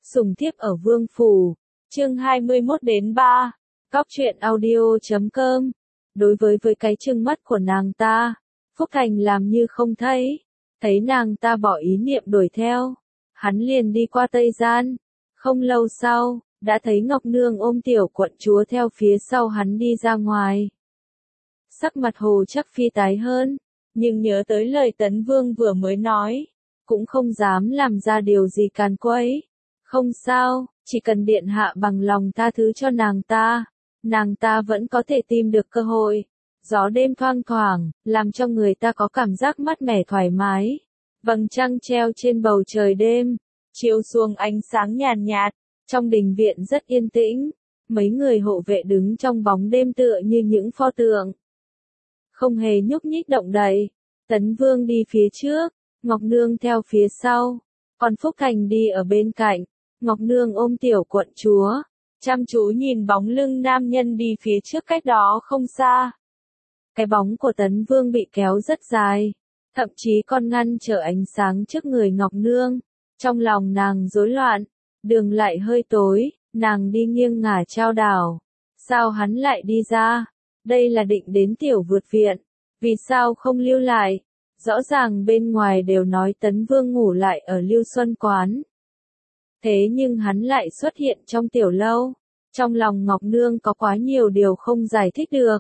Sùng thiếp ở Vương Phủ, chương 21-3, Cóc truyện audio.com. Đối với cái trừng mắt của nàng ta, Phúc Thành làm như không thấy nàng ta bỏ ý niệm đuổi theo. Hắn liền đi qua Tây Gian, không lâu sau, đã thấy Ngọc Nương ôm tiểu quận chúa theo phía sau hắn đi ra ngoài. Sắc mặt Hồ Chắc Phi tái hơn, nhưng nhớ tới lời Tấn Vương vừa mới nói, cũng không dám làm ra điều gì càn quấy. Không sao, chỉ cần điện hạ bằng lòng tha thứ cho nàng ta vẫn có thể tìm được cơ hội. Gió đêm thoang thoảng, làm cho người ta có cảm giác mát mẻ thoải mái. Vầng trăng treo trên bầu trời đêm, chiếu xuống ánh sáng nhàn nhạt, trong đình viện rất yên tĩnh. Mấy người hộ vệ đứng trong bóng đêm tựa như những pho tượng, không hề nhúc nhích động đậy. Tấn Vương đi phía trước, Ngọc Nương theo phía sau, còn Phúc Thành đi ở bên cạnh. Ngọc Nương ôm tiểu quận chúa, chăm chú nhìn bóng lưng nam nhân đi phía trước cách đó không xa. Cái bóng của Tấn Vương bị kéo rất dài, thậm chí còn ngăn trở ánh sáng trước người Ngọc Nương. Trong lòng nàng rối loạn, đường lại hơi tối, nàng đi nghiêng ngả chao đảo. Sao hắn lại đi ra? Đây là định đến tiểu vượt viện, vì sao không lưu lại? Rõ ràng bên ngoài đều nói Tấn Vương ngủ lại ở Lưu Xuân Quán. Thế nhưng hắn lại xuất hiện trong tiểu lâu. Trong lòng Ngọc Nương có quá nhiều điều không giải thích được.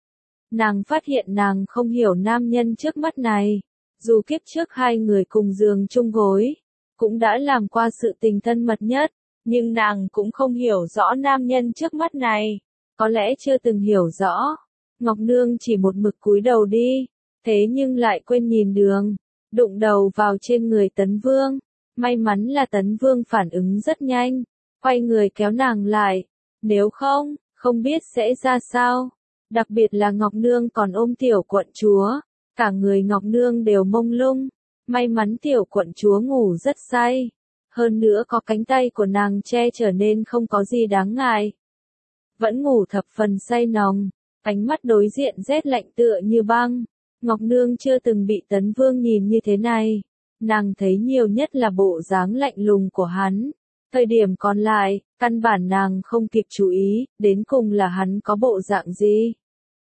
Nàng phát hiện nàng không hiểu nam nhân trước mắt này. Dù kiếp trước hai người cùng giường chung gối, cũng đã làm qua sự tình thân mật nhất, nhưng nàng cũng không hiểu rõ nam nhân trước mắt này. Có lẽ chưa từng hiểu rõ. Ngọc Nương chỉ một mực cúi đầu đi, thế nhưng lại quên nhìn đường, đụng đầu vào trên người Tấn Vương. May mắn là Tấn Vương phản ứng rất nhanh, quay người kéo nàng lại, nếu không biết sẽ ra sao. Đặc biệt là Ngọc Nương còn ôm tiểu quận chúa, cả người Ngọc Nương đều mông lung. May mắn tiểu quận chúa ngủ rất say, hơn nữa có cánh tay của nàng che chở nên không có gì đáng ngại. Vẫn ngủ thập phần say nồng, ánh mắt đối diện rét lạnh tựa như băng. Ngọc Nương chưa từng bị Tấn Vương nhìn như thế này. Nàng thấy nhiều nhất là bộ dáng lạnh lùng của hắn. Thời điểm còn lại, căn bản nàng không kịp chú ý, đến cùng là hắn có bộ dạng gì.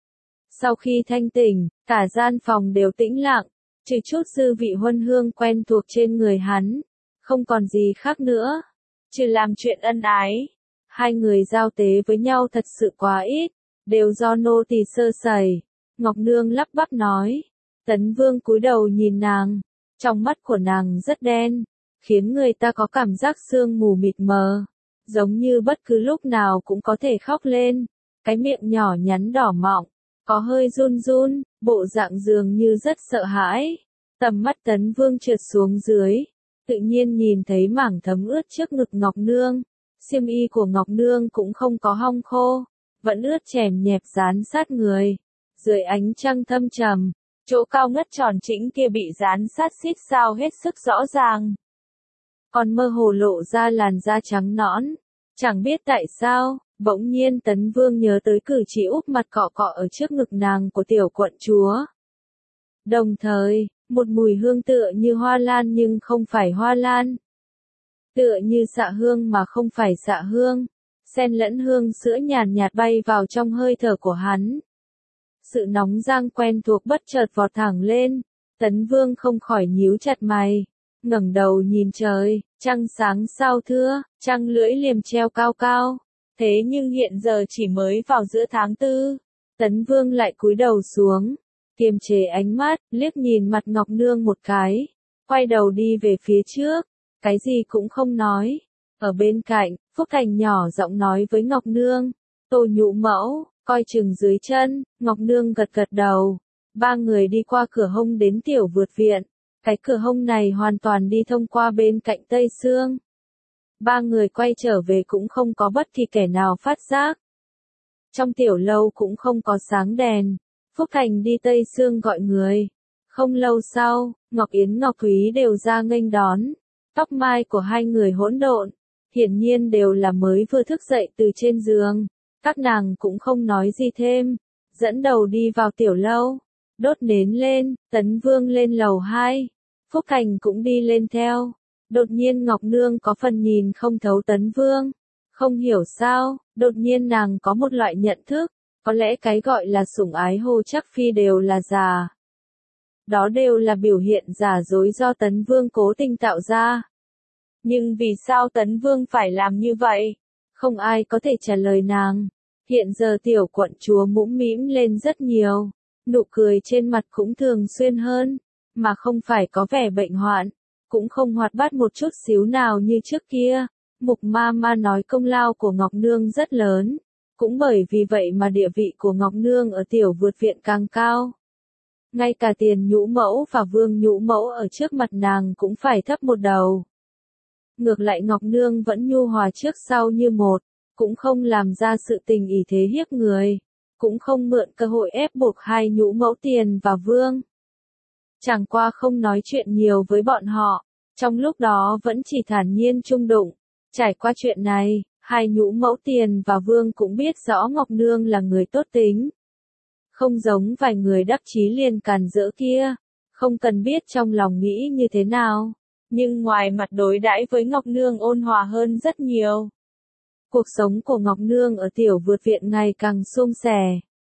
Sau khi thanh tỉnh, cả gian phòng đều tĩnh lặng, trừ chút dư vị huân hương quen thuộc trên người hắn. Không còn gì khác nữa, trừ làm chuyện ân ái. Hai người giao tế với nhau thật sự quá ít, đều do nô tỳ sơ sẩy. Ngọc Nương lắp bắp nói. Tấn Vương cúi đầu nhìn nàng. Trong mắt của nàng rất đen, khiến người ta có cảm giác sương mù mịt mờ, giống như bất cứ lúc nào cũng có thể khóc lên. Cái miệng nhỏ nhắn đỏ mọng, có hơi run run, bộ dạng dường như rất sợ hãi. Tầm mắt Tấn Vương trượt xuống dưới, tự nhiên nhìn thấy mảng thấm ướt trước ngực Ngọc Nương. Xiêm y của Ngọc Nương cũng không có hong khô, vẫn ướt chèm nhẹp dán sát người. Dưới ánh trăng thâm trầm, chỗ cao ngất tròn chỉnh kia bị dán sát xít sao hết sức rõ ràng. Còn mơ hồ lộ ra làn da trắng nõn. Chẳng biết tại sao, bỗng nhiên Tấn Vương nhớ tới cử chỉ úp mặt cọ cọ ở trước ngực nàng của tiểu quận chúa. Đồng thời, một mùi hương tựa như hoa lan nhưng không phải hoa lan. Tựa như xạ hương mà không phải xạ hương. Xen lẫn hương sữa nhàn nhạt bay vào trong hơi thở của hắn. Sự nóng rang quen thuộc bất chợt vọt thẳng lên. Tấn Vương không khỏi nhíu chặt mày, ngẩng đầu nhìn trời, trăng sáng sao thưa, trăng lưỡi liềm treo cao cao. Thế nhưng hiện giờ chỉ mới vào giữa tháng 4, Tấn Vương lại cúi đầu xuống, kiềm chế ánh mắt, liếc nhìn mặt Ngọc Nương một cái, quay đầu đi về phía trước, cái gì cũng không nói. Ở bên cạnh, Phúc Thành nhỏ giọng nói với Ngọc Nương, Tô Nhũ mẫu, coi chừng dưới chân. Ngọc Nương gật gật đầu. Ba người đi qua cửa hông đến tiểu vượt viện. Cái cửa hông này hoàn toàn đi thông qua bên cạnh Tây Sương. Ba người quay trở về cũng không có bất kỳ kẻ nào phát giác. Trong tiểu lâu cũng không có sáng đèn. Phúc Thành đi Tây Sương gọi người. Không lâu sau, Ngọc Yến Ngọc Thúy đều ra nghênh đón. Tóc mai của hai người hỗn độn, hiển nhiên đều là mới vừa thức dậy từ trên giường. Các nàng cũng không nói gì thêm, dẫn đầu đi vào tiểu lâu, đốt nến lên. Tấn Vương lên lầu 2, Phúc Thành cũng đi lên theo. Đột nhiên Ngọc Nương có phần nhìn không thấu Tấn Vương. Không hiểu sao, đột nhiên nàng có một loại nhận thức, có lẽ cái gọi là sủng ái Hồ Trác Phi đều là giả. Đó đều là biểu hiện giả dối do Tấn Vương cố tình tạo ra. Nhưng vì sao Tấn Vương phải làm như vậy? Không ai có thể trả lời nàng. Hiện giờ tiểu quận chúa mũm mĩm lên rất nhiều, nụ cười trên mặt cũng thường xuyên hơn, mà không phải có vẻ bệnh hoạn, cũng không hoạt bát một chút xíu nào như trước kia. Mục ma ma nói công lao của Ngọc Nương rất lớn, cũng bởi vì vậy mà địa vị của Ngọc Nương ở tiểu vượt viện càng cao. Ngay cả Tiền Nhũ Mẫu và Vương Nhũ Mẫu ở trước mặt nàng cũng phải thấp một đầu. Ngược lại Ngọc Nương vẫn nhu hòa trước sau như một, cũng không làm ra sự tình ỷ thế hiếp người, cũng không mượn cơ hội ép buộc hai Nhũ Mẫu Tiền và Vương. Chẳng qua không nói chuyện nhiều với bọn họ, trong lúc đó vẫn chỉ thản nhiên chung đụng. Trải qua chuyện này, hai Nhũ Mẫu Tiền và Vương cũng biết rõ Ngọc Nương là người tốt tính. Không giống vài người đắc chí liền càn rỡ kia, không cần biết trong lòng nghĩ như thế nào, nhưng ngoài mặt đối đãi với Ngọc Nương ôn hòa hơn rất nhiều. Cuộc sống của Ngọc Nương ở tiểu vượt viện ngày càng suôn sẻ.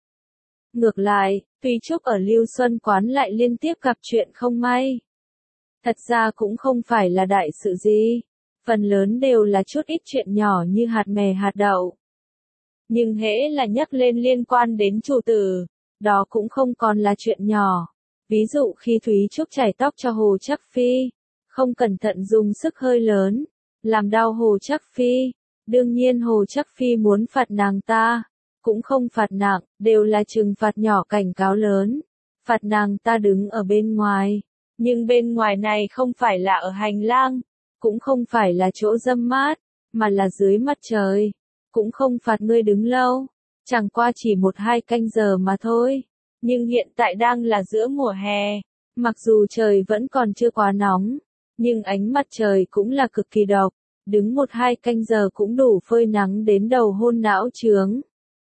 Ngược lại, Thúy Trúc ở Lưu Xuân Quán lại liên tiếp gặp chuyện không may. Thật ra cũng không phải là đại sự gì, phần lớn đều là chút ít chuyện nhỏ như hạt mè hạt đậu. Nhưng hễ là nhắc lên liên quan đến chủ tử, đó cũng không còn là chuyện nhỏ. Ví dụ khi Thúy Trúc chải tóc cho Hồ Trác Phi, không cẩn thận dùng sức hơi lớn, làm đau Hồ Trác Phi. Đương nhiên Hồ Trác Phi muốn phạt nàng ta, cũng không phạt nặng, đều là trừng phạt nhỏ cảnh cáo lớn. Phạt nàng ta đứng ở bên ngoài, nhưng bên ngoài này không phải là ở hành lang, cũng không phải là chỗ râm mát, mà là dưới mặt trời. Cũng không phạt ngươi đứng lâu, chẳng qua chỉ 1-2 canh giờ mà thôi. Nhưng hiện tại đang là giữa mùa hè, mặc dù trời vẫn còn chưa quá nóng, nhưng ánh mặt trời cũng là cực kỳ độc, đứng 1-2 canh giờ cũng đủ phơi nắng đến đầu hôn não chướng.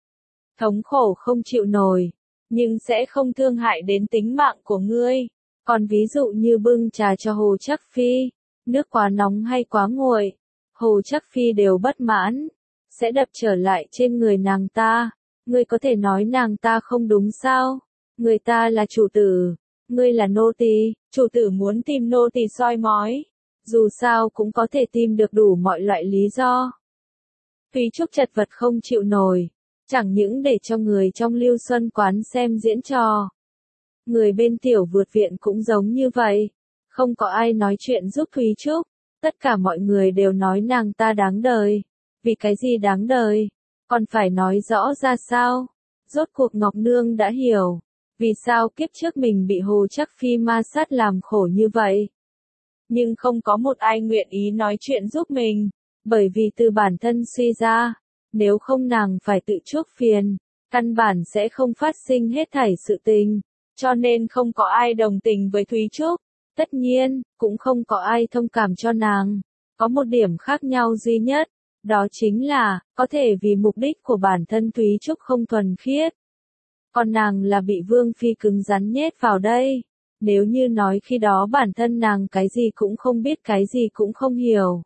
Thống khổ không chịu nổi, nhưng sẽ không thương hại đến tính mạng của ngươi. Còn ví dụ như bưng trà cho Hồ Trác Phi, nước quá nóng hay quá nguội, Hồ Trác Phi đều bất mãn, sẽ đập trở lại trên người nàng ta. Ngươi có thể nói nàng ta không đúng sao? Người ta là chủ tử, ngươi là nô tỳ, chủ tử muốn tìm nô tỳ soi mói, dù sao cũng có thể tìm được đủ mọi loại lý do. Thúy Trúc chật vật không chịu nổi, chẳng những để cho người trong Lưu Xuân Quán xem diễn trò. Người bên tiểu vượt viện cũng giống như vậy, không có ai nói chuyện giúp Thúy Trúc, tất cả mọi người đều nói nàng ta đáng đời. Vì cái gì đáng đời? Còn phải nói rõ ra sao? Rốt cuộc Ngọc Nương đã hiểu, vì sao kiếp trước mình bị Hồ Trác Phi ma sát làm khổ như vậy. Nhưng không có một ai nguyện ý nói chuyện giúp mình, bởi vì từ bản thân suy ra, nếu không nàng phải tự chuốc phiền, căn bản sẽ không phát sinh hết thảy sự tình, cho nên không có ai đồng tình với Thúy Trúc, tất nhiên, cũng không có ai thông cảm cho nàng. Có một điểm khác nhau duy nhất, đó chính là, có thể vì mục đích của bản thân Thúy Trúc không thuần khiết. Còn nàng là bị Vương Phi cứng rắn nhét vào đây. Nếu như nói khi đó bản thân nàng cái gì cũng không biết cái gì cũng không hiểu.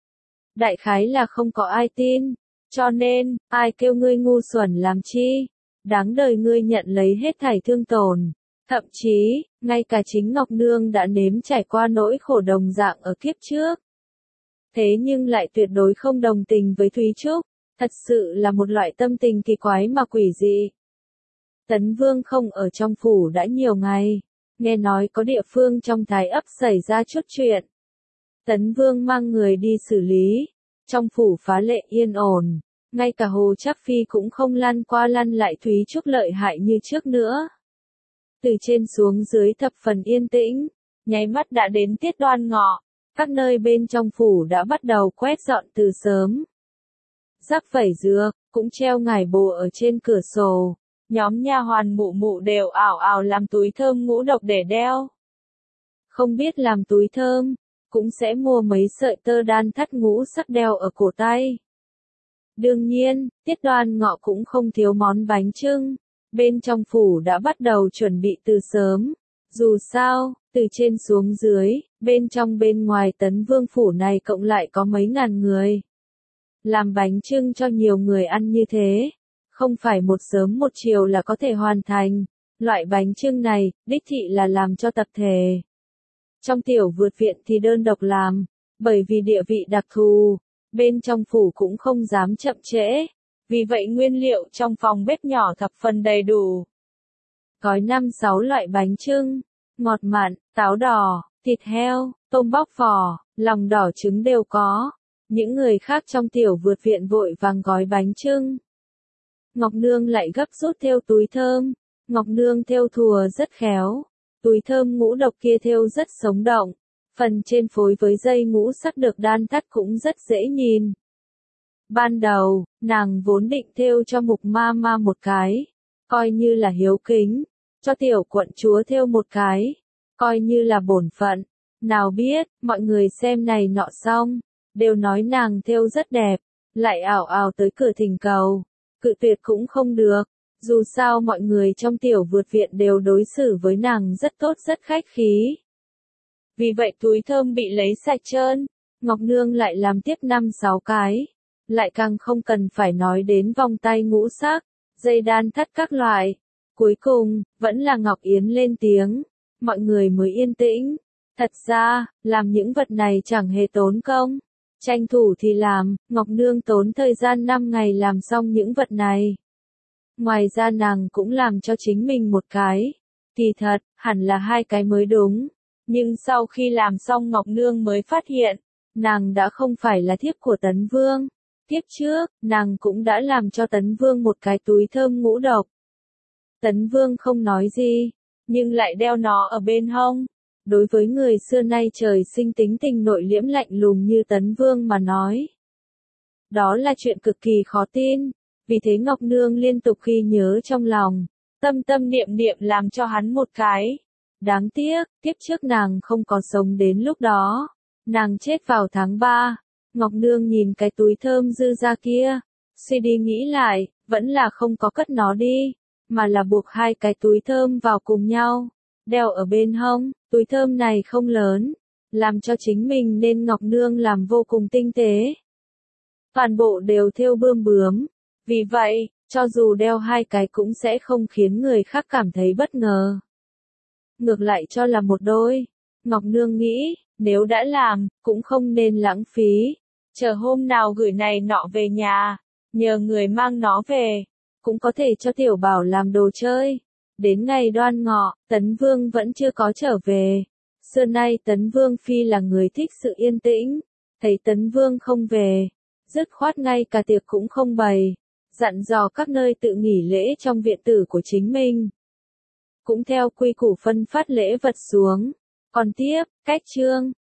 Đại khái là không có ai tin. Cho nên, ai kêu ngươi ngu xuẩn làm chi? Đáng đời ngươi nhận lấy hết thảy thương tổn. Thậm chí, ngay cả chính Ngọc Nương đã nếm trải qua nỗi khổ đồng dạng ở kiếp trước. Thế nhưng lại tuyệt đối không đồng tình với Thúy Trúc, thật sự là một loại tâm tình kỳ quái mà quỷ dị. Tấn Vương không ở trong phủ đã nhiều ngày, nghe nói có địa phương trong Thái ấp xảy ra chút chuyện. Tấn Vương mang người đi xử lý, trong phủ phá lệ yên ổn, ngay cả Hồ Trác Phi cũng không lăn qua lăn lại Thúy Trúc lợi hại như trước nữa. Từ trên xuống dưới thập phần yên tĩnh, nháy mắt đã đến tiết Đoan Ngọ. Các nơi bên trong phủ đã bắt đầu quét dọn từ sớm. Rắc vẩy dược, cũng treo ngải bồ ở trên cửa sổ. Nhóm nha hoàn mụ mụ đều ảo ảo làm túi thơm ngũ độc để đeo. Không biết làm túi thơm, cũng sẽ mua mấy sợi tơ đan thắt ngũ sắc đeo ở cổ tay. Đương nhiên, tiết Đoan Ngọ cũng không thiếu món bánh chưng. Bên trong phủ đã bắt đầu chuẩn bị từ sớm. Dù sao, từ trên xuống dưới, bên trong bên ngoài Tấn Vương phủ này cộng lại có mấy ngàn người. Làm bánh chưng cho nhiều người ăn như thế, không phải một sớm một chiều là có thể hoàn thành. Loại bánh chưng này, đích thị là làm cho tập thể. Trong tiểu vượt viện thì đơn độc làm, bởi vì địa vị đặc thù, bên trong phủ cũng không dám chậm trễ. Vì vậy nguyên liệu trong phòng bếp nhỏ thập phần đầy đủ. Gói 5-6 loại bánh chưng, ngọt mặn, táo đỏ, thịt heo, tôm bóc vỏ, lòng đỏ trứng đều có. Những người khác trong tiểu vượt viện vội vàng gói bánh chưng. Ngọc Nương lại gấp rút thêu túi thơm. Ngọc Nương thêu thùa rất khéo. Túi thơm ngũ độc kia thêu rất sống động. Phần trên phối với dây ngũ sắc được đan thắt cũng rất dễ nhìn. Ban đầu, nàng vốn định thêu cho Mục Ma Ma một cái, coi như là hiếu kính, cho tiểu quận chúa thêu một cái, coi như là bổn phận. Nào biết, mọi người xem này nọ xong, đều nói nàng thêu rất đẹp, lại ảo ảo tới cửa thỉnh cầu, cự tuyệt cũng không được. Dù sao mọi người trong tiểu vượt viện đều đối xử với nàng rất tốt rất khách khí. Vì vậy túi thơm bị lấy sạch trơn, Ngọc Nương lại làm tiếp 5-6 cái. Lại càng không cần phải nói đến vòng tay ngũ sắc, dây đan thắt các loại. Cuối cùng, vẫn là Ngọc Yến lên tiếng, mọi người mới yên tĩnh. Thật ra, làm những vật này chẳng hề tốn công. Tranh thủ thì làm, Ngọc Nương tốn thời gian 5 ngày làm xong những vật này. Ngoài ra nàng cũng làm cho chính mình một cái. Kỳ thật, hẳn là 2 cái mới đúng. Nhưng sau khi làm xong Ngọc Nương mới phát hiện, nàng đã không phải là thiếp của Tấn Vương. Tiếp trước, nàng cũng đã làm cho Tấn Vương một cái túi thơm ngũ độc. Tấn Vương không nói gì, nhưng lại đeo nó ở bên hông. Đối với người xưa nay trời sinh tính tình nội liễm lạnh lùng như Tấn Vương mà nói, đó là chuyện cực kỳ khó tin. Vì thế Ngọc Nương liên tục ghi nhớ trong lòng, tâm tâm niệm niệm làm cho hắn một cái. Đáng tiếc, tiếp trước nàng không có sống đến lúc đó. Nàng chết vào tháng 3. Ngọc Nương nhìn cái túi thơm dư ra kia, suy đi nghĩ lại, vẫn là không có cất nó đi, mà là buộc 2 cái túi thơm vào cùng nhau, đeo ở bên hông. Túi thơm này không lớn, làm cho chính mình nên Ngọc Nương làm vô cùng tinh tế. Toàn bộ đều thêu bươm bướm, vì vậy, cho dù đeo 2 cái cũng sẽ không khiến người khác cảm thấy bất ngờ. Ngược lại cho là một đôi, Ngọc Nương nghĩ, nếu đã làm, cũng không nên lãng phí. Chờ hôm nào gửi này nọ về nhà, nhờ người mang nó về, cũng có thể cho tiểu bảo làm đồ chơi. Đến ngày Đoan Ngọ, Tấn Vương vẫn chưa có trở về. Xưa nay Tấn Vương phi là người thích sự yên tĩnh, thấy Tấn Vương không về, dứt khoát ngay cả tiệc cũng không bày, dặn dò các nơi tự nghỉ lễ trong viện tử của chính mình. Cũng theo quy củ phân phát lễ vật xuống. Còn tiếp, cách chương